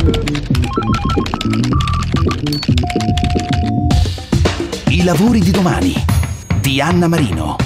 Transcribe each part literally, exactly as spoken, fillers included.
I lavori di domani di Anna Marino.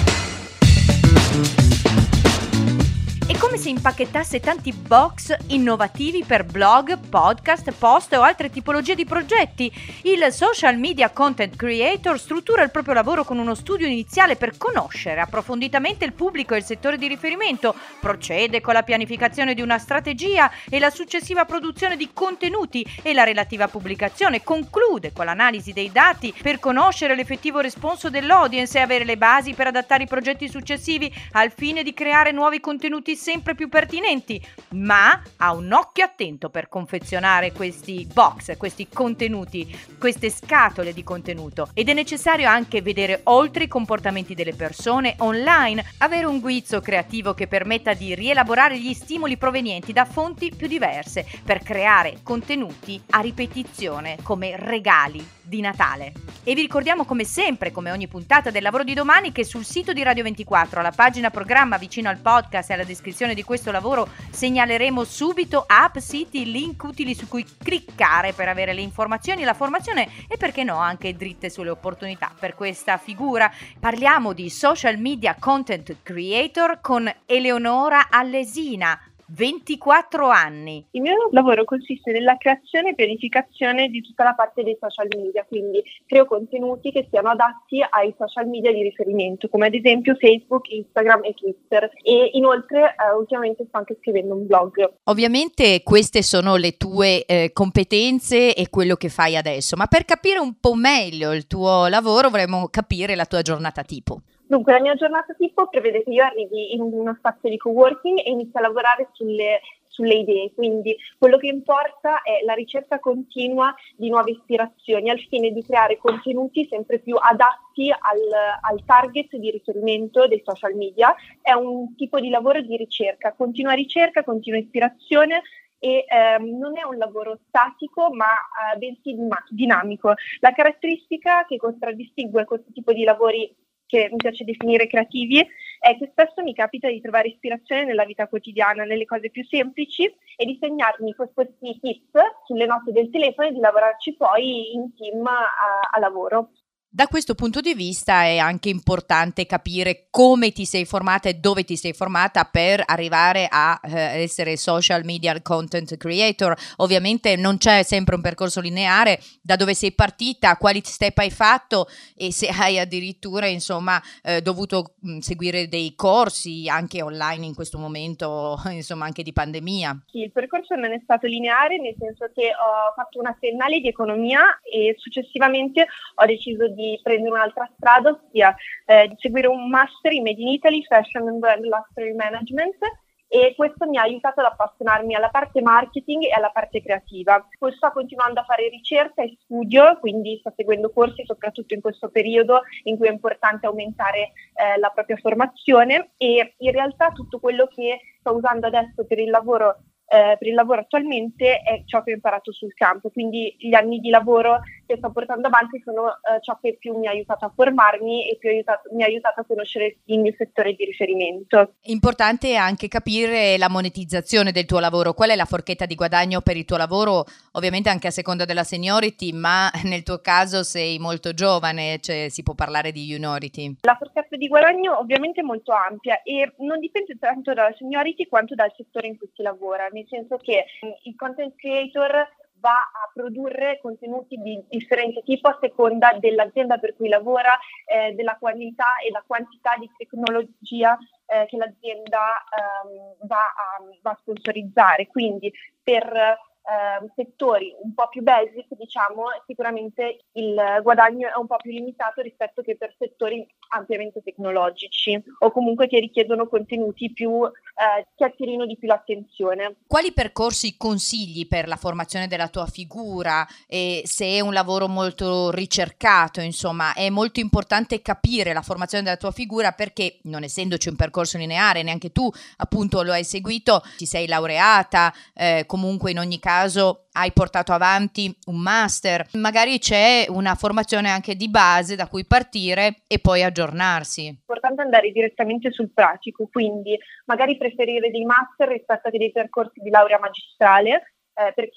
È come se impacchettasse tanti box innovativi per blog, podcast, post o altre tipologie di progetti. Il social media content creator struttura il proprio lavoro con uno studio iniziale per conoscere approfonditamente il pubblico e il settore di riferimento, procede con la pianificazione di una strategia e la successiva produzione di contenuti e la relativa pubblicazione, conclude con l'analisi dei dati per conoscere l'effettivo responso dell'audience e avere le basi per adattare i progetti successivi al fine di creare nuovi contenuti sempre più pertinenti, ma ha un occhio attento per confezionare questi box, questi contenuti, queste scatole di contenuto, ed è necessario anche vedere oltre i comportamenti delle persone online, avere un guizzo creativo che permetta di rielaborare gli stimoli provenienti da fonti più diverse per creare contenuti a ripetizione come regali di Natale. E vi ricordiamo come sempre, come ogni puntata del Lavoro di Domani, che sul sito di Radio ventiquattro, alla pagina programma vicino al podcast e alla descrizione di questo lavoro segnaleremo subito app, siti, link utili su cui cliccare per avere le informazioni, la formazione e perché no anche dritte sulle opportunità per questa figura. Parliamo di social media content creator con Eleonora Allesina, ventiquattro anni. Il mio lavoro consiste nella creazione e pianificazione di tutta la parte dei social media, quindi creo contenuti che siano adatti ai social media di riferimento, come ad esempio Facebook, Instagram e Twitter, e inoltre eh, ultimamente sto anche scrivendo un blog. Ovviamente queste sono le tue eh, competenze e quello che fai adesso, ma per capire un po' meglio il tuo lavoro vorremmo capire la tua giornata tipo. Dunque, la mia giornata tipo prevede che io arrivi in uno spazio di coworking e inizi a lavorare sulle, sulle idee, quindi quello che importa è la ricerca continua di nuove ispirazioni al fine di creare contenuti sempre più adatti al, al target di riferimento dei social media. È un tipo di lavoro di ricerca, continua ricerca, continua ispirazione, e ehm, non è un lavoro statico ma eh, bensì dinamico. La caratteristica che contraddistingue questo tipo di lavori, che mi piace definire creativi, è che spesso mi capita di trovare ispirazione nella vita quotidiana, nelle cose più semplici, e di segnarmi questi tips sulle note del telefono e di lavorarci poi in team a, a lavoro. Da questo punto di vista è anche importante capire come ti sei formata e dove ti sei formata per arrivare a eh, essere social media content creator. Ovviamente non c'è sempre un percorso lineare, da dove sei partita, quali step hai fatto e se hai addirittura insomma eh, dovuto mh, seguire dei corsi anche online in questo momento, insomma anche di pandemia. Sì, il percorso non è stato lineare, nel senso che ho fatto una triennale di economia e successivamente ho deciso di di prendere un'altra strada, ossia eh, di seguire un master in Made in Italy, Fashion and Brand Luxury Management, e questo mi ha aiutato ad appassionarmi alla parte marketing e alla parte creativa. Poi sto continuando a fare ricerca e studio, quindi sto seguendo corsi soprattutto in questo periodo in cui è importante aumentare eh, la propria formazione, e in realtà tutto quello che sto usando adesso per il lavoro Eh, per il lavoro attualmente è ciò che ho imparato sul campo, quindi gli anni di lavoro che sto portando avanti sono eh, ciò che più mi ha aiutato a formarmi e più aiutato, mi ha aiutato a conoscere il mio settore di riferimento. Importante è anche capire la monetizzazione del tuo lavoro, qual è la forchetta di guadagno per il tuo lavoro, ovviamente anche a seconda della seniority, ma nel tuo caso sei molto giovane, cioè si può parlare di juniority. La forchetta di guadagno ovviamente è molto ampia e non dipende tanto dalla seniority quanto dal settore in cui si lavora, nel senso che il content creator va a produrre contenuti di differente tipo a seconda dell'azienda per cui lavora, eh, della qualità e la quantità di tecnologia eh, che l'azienda ehm, va, a, va a sponsorizzare. Quindi per eh, settori un po' più basic, diciamo, sicuramente il guadagno è un po' più limitato rispetto che per settori ampiamente tecnologici o comunque che richiedono contenuti più eh, che attirino di più l'attenzione. Quali percorsi consigli per la formazione della tua figura? E se è un lavoro molto ricercato, insomma, è molto importante capire la formazione della tua figura, perché non essendoci un percorso lineare, neanche tu appunto lo hai seguito, ti sei laureata, eh, comunque in ogni caso hai portato avanti un master, magari c'è una formazione anche di base da cui partire e poi aggiornarsi. È importante andare direttamente sul pratico, quindi magari preferire dei master rispetto a dei percorsi di laurea magistrale, eh, perché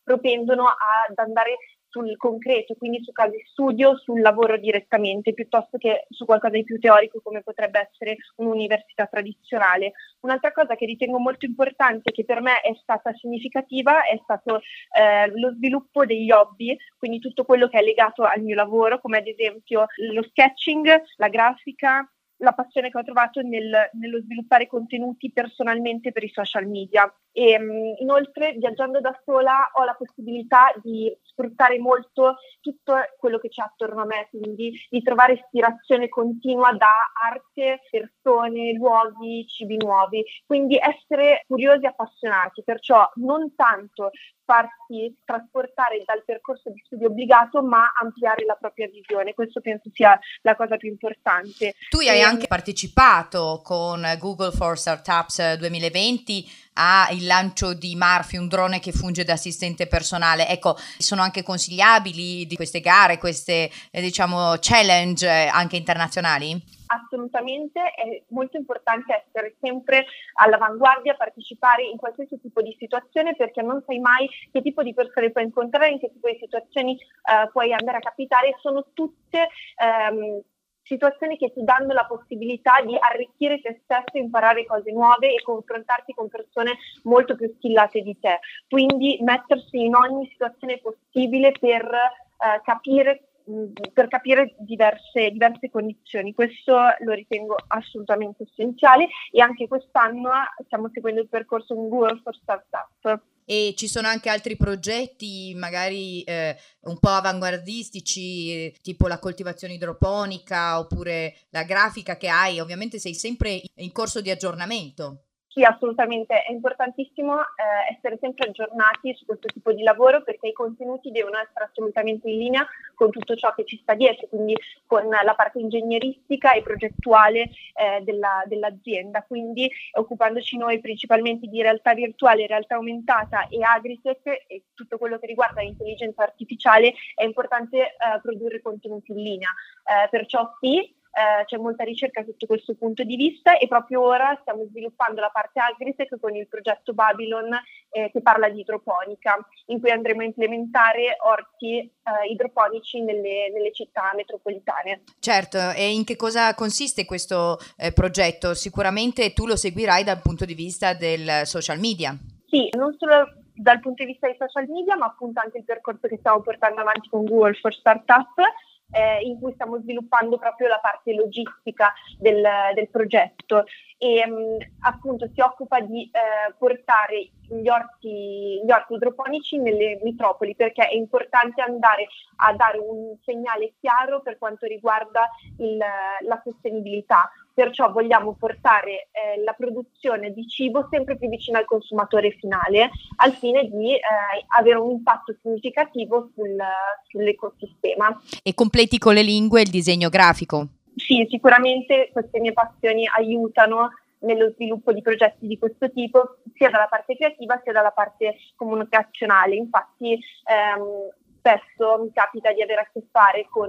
propendono ad andare sul concreto, quindi su casi studio, sul lavoro direttamente, piuttosto che su qualcosa di più teorico come potrebbe essere un'università tradizionale. Un'altra cosa che ritengo molto importante, che per me è stata significativa, è stato eh, lo sviluppo degli hobby, quindi tutto quello che è legato al mio lavoro, come ad esempio lo sketching, la grafica, la passione che ho trovato nel, nello sviluppare contenuti personalmente per i social media. E um, inoltre, viaggiando da sola, ho la possibilità di sfruttare molto tutto quello che c'è attorno a me, quindi di trovare ispirazione continua da arte, persone, luoghi, cibi nuovi. Quindi essere curiosi e appassionati, perciò non tanto farsi trasportare dal percorso di studio obbligato, ma ampliare la propria visione. Questo penso sia la cosa più importante. Tu hai e... anche partecipato con Google for Startups duemilaventi al lancio di Marfi, un drone che funge da assistente personale. Ecco, sono anche consigliabili di queste gare, queste eh, diciamo challenge eh, anche internazionali? Assolutamente, è molto importante essere sempre all'avanguardia, partecipare in qualsiasi tipo di situazione, perché non sai mai che tipo di persone puoi incontrare, in che tipo di situazioni uh, puoi andare a capitare. Sono tutte um, situazioni che ti danno la possibilità di arricchire te stesso, imparare cose nuove e confrontarti con persone molto più skillate di te. Quindi mettersi in ogni situazione possibile per uh, capire per capire diverse, diverse condizioni. Questo lo ritengo assolutamente essenziale, e anche quest'anno stiamo seguendo il percorso con Google for Startup. E ci sono anche altri progetti magari eh, un po' avanguardistici, eh, tipo la coltivazione idroponica oppure la grafica che hai. Ovviamente sei sempre in corso di aggiornamento. Sì, assolutamente, è importantissimo eh, essere sempre aggiornati su questo tipo di lavoro, perché i contenuti devono essere assolutamente in linea con tutto ciò che ci sta dietro, quindi con la parte ingegneristica e progettuale eh, della, dell'azienda. Quindi occupandoci noi principalmente di realtà virtuale, realtà aumentata e agritech e tutto quello che riguarda l'intelligenza artificiale, è importante eh, produrre contenuti in linea. Eh, perciò sì, Uh, c'è molta ricerca sotto questo punto di vista, e proprio ora stiamo sviluppando la parte agritech con il progetto Babylon eh, che parla di idroponica, in cui andremo a implementare orti uh, idroponici nelle, nelle città metropolitane. Certo, e in che cosa consiste questo eh, progetto? Sicuramente tu lo seguirai dal punto di vista del social media. Sì, non solo dal punto di vista dei social media, ma appunto anche il percorso che stiamo portando avanti con Google for Startup, Eh, in cui stiamo sviluppando proprio la parte logistica del, del progetto, e mh, appunto si occupa di eh, portare gli orti, gli orti idroponici nelle metropoli, perché è importante andare a dare un segnale chiaro per quanto riguarda il, la sostenibilità. Perciò vogliamo portare eh, la produzione di cibo sempre più vicino al consumatore finale, al fine di eh, avere un impatto significativo sul, sull'ecosistema. E completi con le lingue e il disegno grafico? Sì, sicuramente queste mie passioni aiutano nello sviluppo di progetti di questo tipo, sia dalla parte creativa sia dalla parte comunicazionale. Infatti ehm, spesso mi capita di avere a che fare con,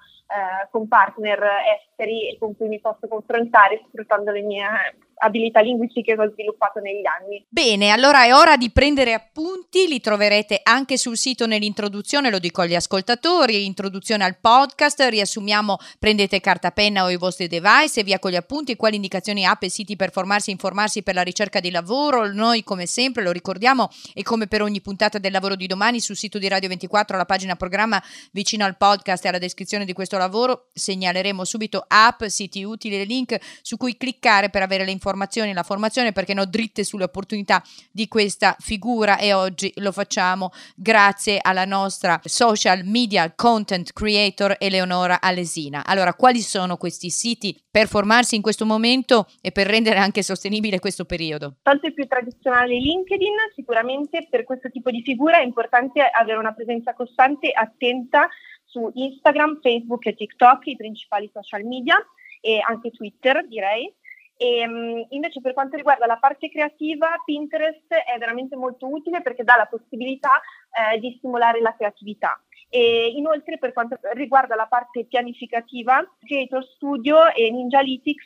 eh, con partner esteri e con cui mi posso confrontare sfruttando le mie abilità linguistiche che ho sviluppato negli anni. Bene, allora è ora di prendere appunti, li troverete anche sul sito nell'introduzione, lo dico agli ascoltatori, introduzione al podcast, riassumiamo, prendete carta, penna o i vostri device e via con gli appunti, quali indicazioni, app e siti per formarsi e informarsi per la ricerca di lavoro. Noi come sempre lo ricordiamo, e come per ogni puntata del Lavoro di Domani, sul sito di Radio ventiquattro, alla pagina programma vicino al podcast e alla descrizione di questo lavoro segnaleremo subito app, siti utili e link su cui cliccare per avere le informazioni informazioni, la formazione, perché no, dritte sulle opportunità di questa figura, e oggi lo facciamo grazie alla nostra social media content creator Eleonora Alesina. Allora, quali sono questi siti per formarsi in questo momento e per rendere anche sostenibile questo periodo? Tanto il più tradizionale LinkedIn, sicuramente per questo tipo di figura è importante avere una presenza costante e attenta su Instagram, Facebook e TikTok, i principali social media, e anche Twitter, direi. E, um, invece per quanto riguarda la parte creativa, Pinterest è veramente molto utile perché dà la possibilità eh, di stimolare la creatività. E inoltre per quanto riguarda la parte pianificativa, Creator Studio e Ninjalytics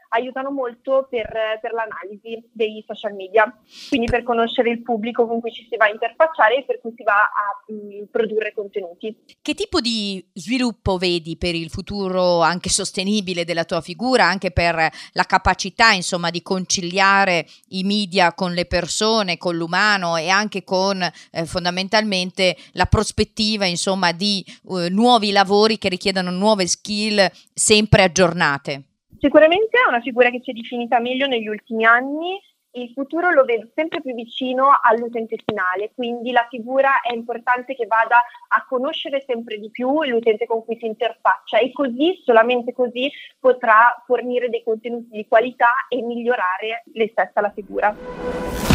aiutano molto per, per l'analisi dei social media, quindi per conoscere il pubblico con cui ci si va a interfacciare e per cui si va a mh, produrre contenuti. Che tipo di sviluppo vedi per il futuro anche sostenibile della tua figura, anche per la capacità, insomma, di conciliare i media con le persone, con l'umano e anche con eh, fondamentalmente la prospettiva, insomma, di uh, nuovi lavori che richiedono nuove skill sempre aggiornate? Sicuramente è una figura che si è definita meglio negli ultimi anni. Il futuro lo vedo sempre più vicino all'utente finale, quindi la figura è importante che vada a conoscere sempre di più l'utente con cui si interfaccia e così, solamente così, potrà fornire dei contenuti di qualità e migliorare lei stessa la figura.